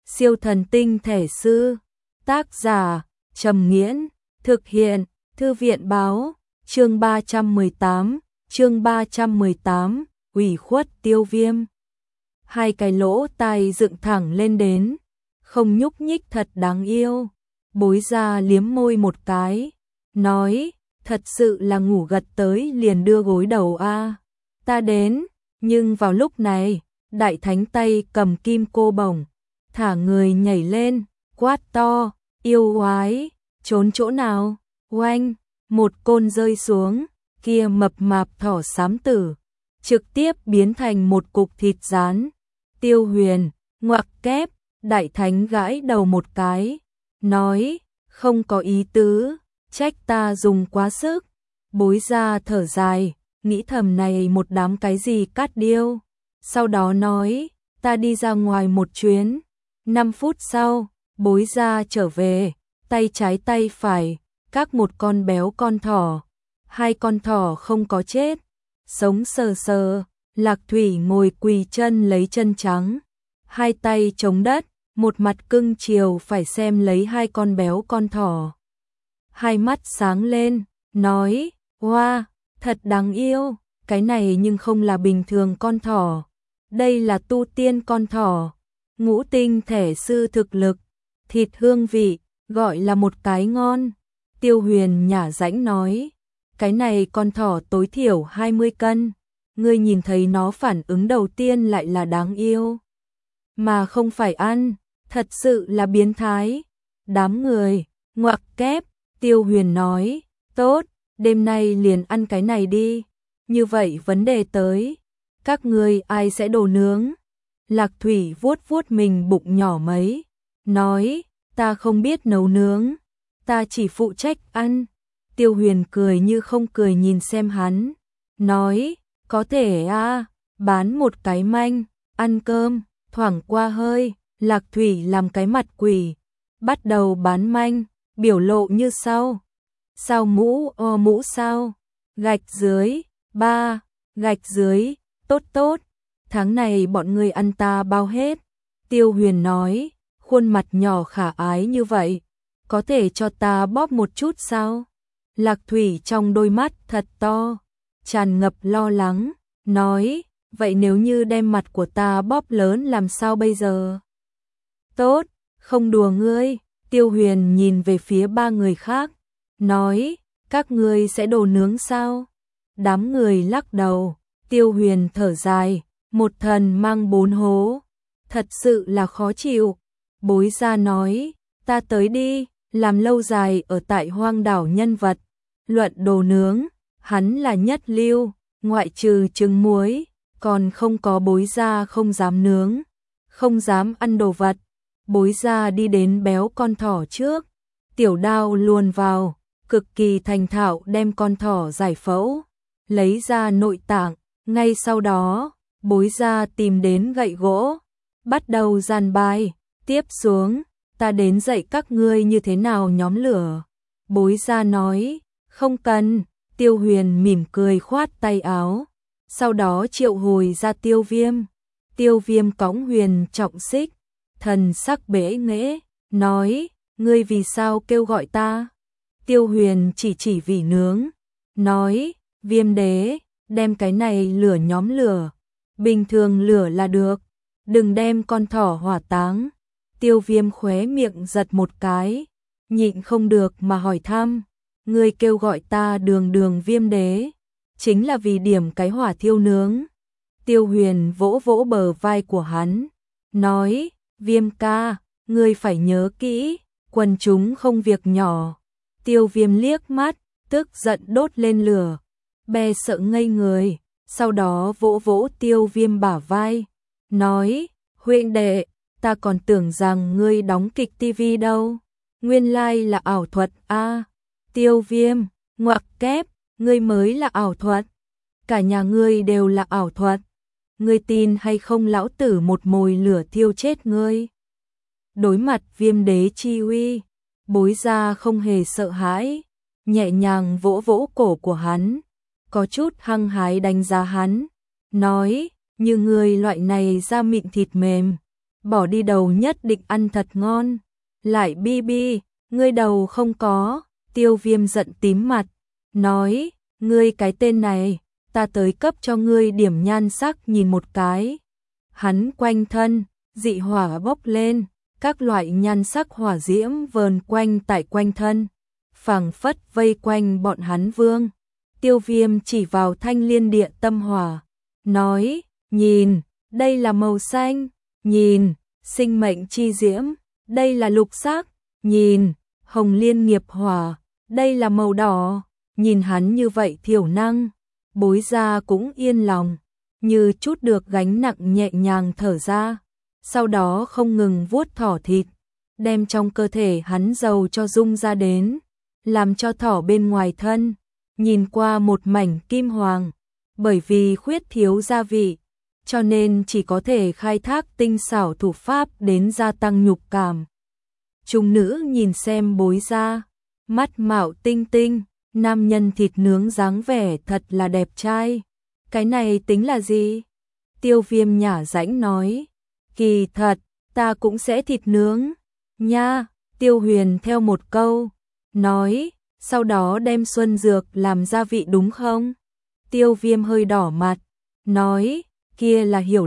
Siêu thần tinh thể sư. Tác giả Trầm Nghiễn. Thực hiện Thư viện báo. Chương 318, ủy khuất Tiêu Viêm. Hai cái lỗ tai dựng thẳng lên đến, không nhúc nhích thật đáng yêu. Bối Gia liếm môi một cái, nói, thật sự là ngủ gật tới liền đưa gối đầu a. Ta đến. Nhưng vào lúc này, Đại Thánh tay cầm kim cô bổng, thả người nhảy lên, quát to, yêu oái, trốn chỗ nào? Oanh, một côn rơi xuống, kia mập mạp thỏ xám tử, trực tiếp biến thành một cục thịt rán. Tiêu Huyền, ngoặc kép. Đại Thánh gãi đầu một cái, nói, không có ý tứ, trách ta dùng quá sức. Bối Gia thở dài, nghĩ thầm này một đám cái gì cát điêu. Sau đó nói, ta đi ra ngoài một chuyến. 5 phút sau, Bối Gia trở về, tay trái tay phải, các một con béo con thỏ. Hai con thỏ không có chết, sống sờ sờ. Lạc Thủy ngồi quỳ chân lấy chân trắng, hai tay chống đất, một mặt cưng chiều phải xem lấy hai con béo con thỏ. Hai mắt sáng lên, nói, wow, thật đáng yêu, cái này nhưng không là bình thường con thỏ. Đây là tu tiên con thỏ, ngũ tinh thể sư thực lực, thịt hương vị, gọi là một cái ngon. Tiêu Huyền nhả rãnh nói, cái này con thỏ tối thiểu 20 cân. Ngươi nhìn thấy nó phản ứng đầu tiên lại là đáng yêu, mà không phải ăn, thật sự là biến thái. Đám người, ngoặc kép. Tiêu Huyền nói, tốt, đêm nay liền ăn cái này đi. Như vậy vấn đề tới, các ngươi ai sẽ đồ nướng? Lạc Thủy vuốt vuốt mình bụng nhỏ mấy, nói, ta không biết nấu nướng, ta chỉ phụ trách ăn. Tiêu Huyền cười như không cười nhìn xem hắn, nói, có thể a, bán một cái manh, ăn cơm. Thoảng qua hơi, Lạc Thủy làm cái mặt quỷ, bắt đầu bán manh, biểu lộ như sau. Sao mũ mũ sao? Gạch dưới, 3, gạch dưới, tốt tốt, tháng này bọn người ăn ta bao hết. Tiêu Huyền nói, khuôn mặt nhỏ khả ái như vậy, có thể cho ta bóp một chút sao? Lạc Thủy trong đôi mắt thật to, tràn ngập lo lắng, nói, vậy nếu như đem mặt của ta bóp lớn làm sao bây giờ? Tốt, không đùa ngươi. Tiêu Huyền nhìn về phía ba người khác, nói, các ngươi sẽ đồ nướng sao? Đám người lắc đầu. Tiêu Huyền thở dài, một thần mang 4 hố, thật sự là khó chịu. Bối Gia nói, ta tới đi, làm lâu dài ở tại Hoang đảo nhân vật, luận đồ nướng, hắn là nhất lưu, ngoại trừ trứng muối, còn không có Bối Gia không dám nướng, không dám ăn đồ vật. Bối Gia đi đến béo con thỏ trước, tiểu đao luồn vào, cực kỳ thành thạo đem con thỏ giải phẫu, lấy ra nội tạng. Ngay sau đó, Bối Gia tìm đến gậy gỗ, bắt đầu dàn bài, tiếp xuống, ta đến dạy các ngươi như thế nào nhóm lửa. Bối Gia nói, không cần. Tiêu Huyền mỉm cười khoát tay áo, sau đó triệu hồi ra Tiêu Viêm. Tiêu Viêm cõng huyền trọng xích, thần sắc bẽ nghễ, nói, ngươi vì sao kêu gọi ta? Tiêu Huyền chỉ vì nướng, nói, Viêm đế, đem cái này lửa nhóm lửa, bình thường lửa là được, đừng đem con thỏ hỏa táng. Tiêu Viêm khóe miệng giật một cái, nhịn không được mà hỏi thăm, ngươi kêu gọi ta đường Viêm đế, chính là vì điểm cái hỏa thiêu nướng. Tiêu Huyền vỗ vỗ bờ vai của hắn, nói, Viêm ca, ngươi phải nhớ kỹ, quần chúng không việc nhỏ. Tiêu Viêm liếc mắt, tức giận đốt lên lửa, bè sợ ngây người, sau đó vỗ vỗ Tiêu Viêm bả vai, nói, huynh đệ, ta còn tưởng rằng ngươi đóng kịch tivi đâu, nguyên lai là ảo thuật a. Tiêu Viêm, ngoặc kép, ngươi mới là ảo thuật, cả nhà ngươi đều là ảo thuật, ngươi tin hay không lão tử một mồi lửa thiêu chết ngươi. Đối mặt Viêm đế chi uy, Bối Gia không hề sợ hãi, nhẹ nhàng vỗ vỗ cổ của hắn, có chút hăng hái đánh giá hắn, nói, như ngươi loại này da mịn thịt mềm, bỏ đi đầu nhất định ăn thật ngon. Lại bi bi, ngươi đầu không có, Tiêu Viêm giận tím mặt, nói, ngươi cái tên này, ta tới cấp cho ngươi điểm nhan sắc nhìn một cái. Hắn quanh thân, dị hỏa bốc lên, các loại nhan sắc hỏa diễm vờn quanh tại quanh thân, phảng phất vây quanh bọn hắn vương. Tiêu Viêm chỉ vào thanh liên địa tâm hỏa, nói, nhìn, đây là màu xanh, nhìn, sinh mệnh chi diễm, đây là lục sắc, nhìn, hồng liên nghiệp hỏa, đây là màu đỏ. Nhìn hắn như vậy thiểu năng, Bối Gia cũng yên lòng, như chút được gánh nặng nhẹ nhàng thở ra, sau đó không ngừng vuốt thỏ thịt, đem trong cơ thể hắn dầu cho rung ra đến, làm cho thỏ bên ngoài thân, nhìn qua một mảnh kim hoàng, bởi vì khuyết thiếu gia vị, cho nên chỉ có thể khai thác tinh xảo thủ pháp đến gia tăng nhục cảm. Trung nữ nhìn xem Bối Gia, mắt mạo tinh tinh, nam nhân thịt nướng dáng vẻ thật là đẹp trai. Cái này tính là gì? Tiêu Viêm nhả rãnh nói, kỳ thật, ta cũng sẽ thịt nướng. Nha, Tiêu Huyền theo một câu, nói, sau đó đem xuân dược làm gia vị đúng không? Tiêu Viêm hơi đỏ mặt, nói, kia là hiểu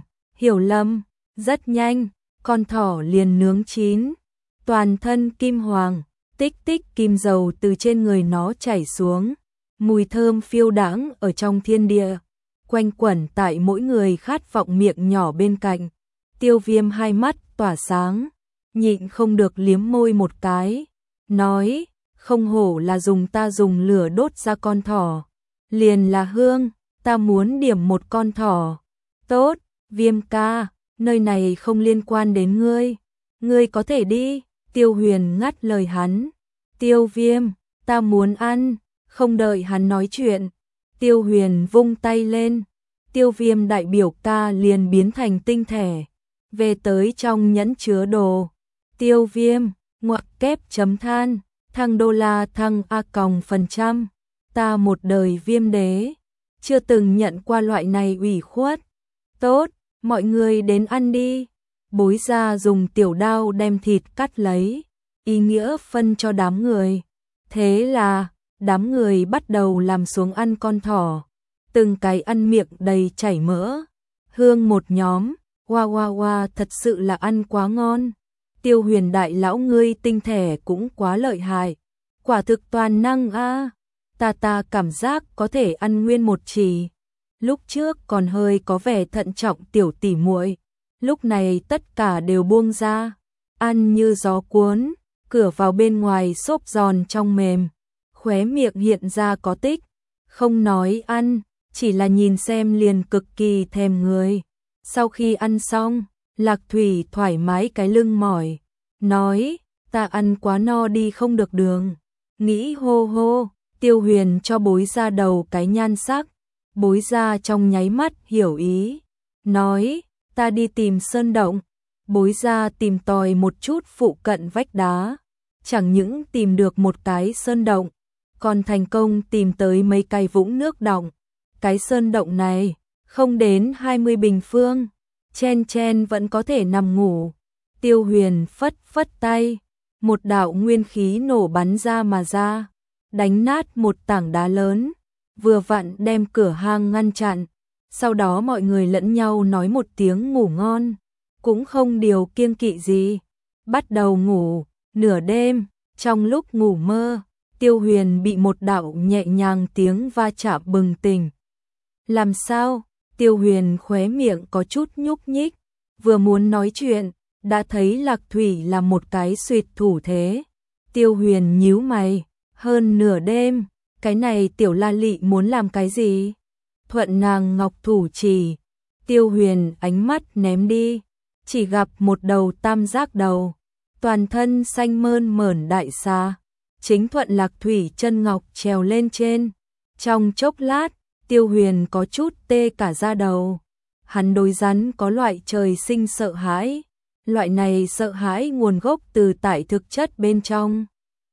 lầm, rất nhanh, con thỏ liền nướng chín, toàn thân kim hoàng, tích tích kim dầu từ trên người nó chảy xuống, mùi thơm phiêu đãng ở trong thiên địa, quanh quẩn tại mỗi người khát vọng miệng nhỏ bên cạnh. Tiêu Viêm hai mắt tỏa sáng, nhịn không được liếm môi một cái, nói, không hổ là ta dùng lửa đốt ra con thỏ, liền là hương, ta muốn điểm một con thỏ. Tốt, Viêm ca, nơi này không liên quan đến ngươi có thể đi. Tiêu Huyền ngắt lời hắn, Tiêu Viêm, ta muốn ăn. Không đợi hắn nói chuyện, Tiêu Huyền vung tay lên, Tiêu Viêm đại biểu ca liền biến thành tinh thể, về tới trong nhẫn chứa đồ. Tiêu Viêm, ngoặc kép chấm than, thăng đô la thăng A%, ta một đời Viêm đế, chưa từng nhận qua loại này ủy khuất. Tốt, mọi người đến ăn đi. Bối Gia dùng tiểu đao đem thịt cắt lấy, ý nghĩa phân cho đám người. Thế là, đám người bắt đầu làm xuống ăn con thỏ, từng cái ăn miệng đầy chảy mỡ. Hương một nhóm, wow, thật sự là ăn quá ngon. Tiêu Huyền đại lão ngươi tinh thể cũng quá lợi hại, quả thực toàn năng a. Ta cảm giác có thể ăn nguyên một chỉ. Lúc trước còn hơi có vẻ thận trọng tiểu tỉ muội, lúc này tất cả đều buông ra, ăn như gió cuốn, cửa vào bên ngoài xốp giòn trong mềm, khóe miệng hiện ra có tích, không nói ăn, chỉ là nhìn xem liền cực kỳ thèm người. Sau khi ăn xong, Lạc Thủy thoải mái cái lưng mỏi, nói, ta ăn quá no đi không được đường, nghĩ hô hô. Tiêu Huyền cho Bối Gia đầu cái nhan sắc, Bối Gia trong nháy mắt hiểu ý, nói, ta đi tìm sơn động. Bối Gia tìm tòi một chút phụ cận vách đá, chẳng những tìm được một cái sơn động, còn thành công tìm tới mấy cái vũng nước đọng. Cái sơn động này, không đến 20 bình phương, chen vẫn có thể nằm ngủ. Tiêu Huyền phất phất tay, một đạo nguyên khí nổ bắn ra mà ra, đánh nát một tảng đá lớn, vừa vặn đem cửa hang ngăn chặn. Sau đó mọi người lẫn nhau nói một tiếng ngủ ngon, cũng không điều kiêng kỵ gì, bắt đầu ngủ. Nửa đêm, trong lúc ngủ mơ, Tiêu Huyền bị một đạo nhẹ nhàng tiếng va chạm bừng tỉnh. Làm sao? Tiêu Huyền khóe miệng có chút nhúc nhích, vừa muốn nói chuyện, đã thấy Lạc Thủy làm một cái xuyệt thủ thế. Tiêu Huyền nhíu mày, hơn nửa đêm, cái này tiểu la lị muốn làm cái gì? Thuận nàng ngọc thủ chỉ, Tiêu Huyền ánh mắt ném đi, chỉ gặp một đầu tam giác đầu, toàn thân xanh mơn mởn đại xà, chính thuận Lạc Thủy chân ngọc trèo lên trên. Trong chốc lát, Tiêu Huyền có chút tê cả da đầu, hắn đối rắn có loại trời sinh sợ hãi, loại này sợ hãi nguồn gốc từ tại thực chất bên trong.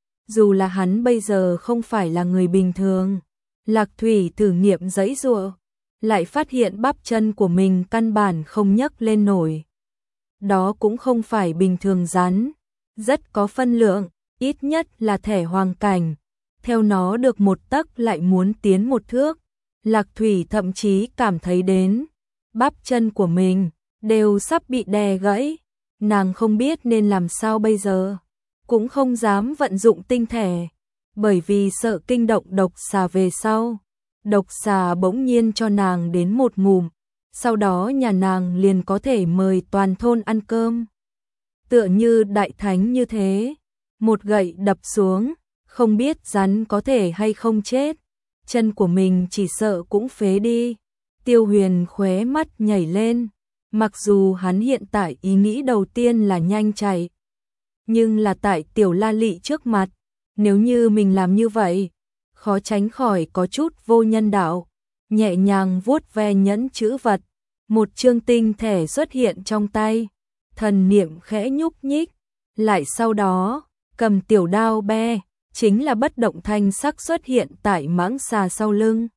Dù là hắn bây giờ không phải là người bình thường, Lạc Thủy thử nghiệm giãy giụa, lại phát hiện bắp chân của mình căn bản không nhấc lên nổi. đó cũng không phải bình thường rắn, rất có phân lượng, ít nhất là thẻ hoàng cảnh. Theo nó được một tấc lại muốn tiến một thước, Lạc Thủy thậm chí cảm thấy đến bắp chân của mình đều sắp bị đè gãy, nàng không biết nên làm sao bây giờ, cũng không dám vận dụng tinh thể, bởi vì sợ kinh động độc xà về sau. Độc xà bỗng nhiên cho nàng đến một ngụm, sau đó nhà nàng liền có thể mời toàn thôn ăn cơm. Tựa như đại thánh như thế, một gậy đập xuống, không biết rắn có thể hay không chết, chân của mình chỉ sợ cũng phế đi. Tiêu Huyền khóe mắt nhảy lên, mặc dù hắn hiện tại ý nghĩ đầu tiên là nhanh chạy, nhưng là tại Tiểu La Lị trước mặt, nếu như mình làm như vậy, khó tránh khỏi có chút vô nhân đạo. Nhẹ nhàng vuốt ve nhẫn chữ vật, một chương tinh thể xuất hiện trong tay, thần niệm khẽ nhúc nhích, lại sau đó, cầm tiểu đao be, chính là bất động thanh sắc xuất hiện tại mãng xà sau lưng.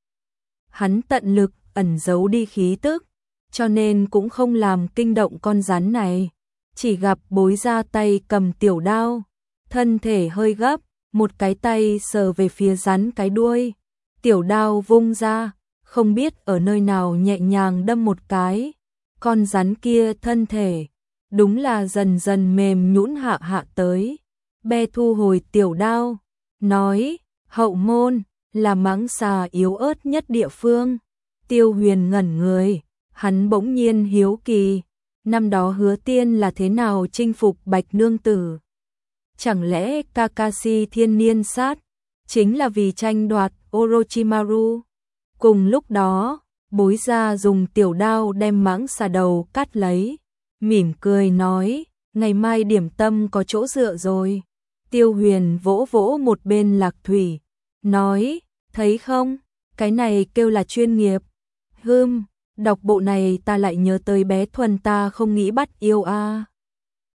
Hắn tận lực ẩn giấu đi khí tức, cho nên cũng không làm kinh động con rắn này, chỉ gặp Bối Gia tay cầm tiểu đao, thân thể hơi gấp, một cái tay sờ về phía rắn cái đuôi, tiểu đao vung ra, không biết ở nơi nào nhẹ nhàng đâm một cái, con rắn kia thân thể, đúng là dần dần mềm nhũn hạ hạ tới. Be thu hồi tiểu đao, nói, hậu môn, là mãng xà yếu ớt nhất địa phương. Tiêu Huyền ngẩn người, hắn bỗng nhiên hiếu kỳ, năm đó Hứa Tiên là thế nào chinh phục Bạch Nương Tử? Chẳng lẽ Kakashi thiên niên sát, chính là vì tranh đoạt Orochimaru? Cùng lúc đó, Bối Gia dùng tiểu đao đem mãng xà đầu cắt lấy, mỉm cười nói, ngày mai điểm tâm có chỗ dựa rồi. Tiêu Huyền vỗ vỗ một bên Lạc Thủy, nói, thấy không, cái này kêu là chuyên nghiệp. Đọc bộ này ta lại nhớ tới bé Thuần ta không nghĩ bắt yêu a.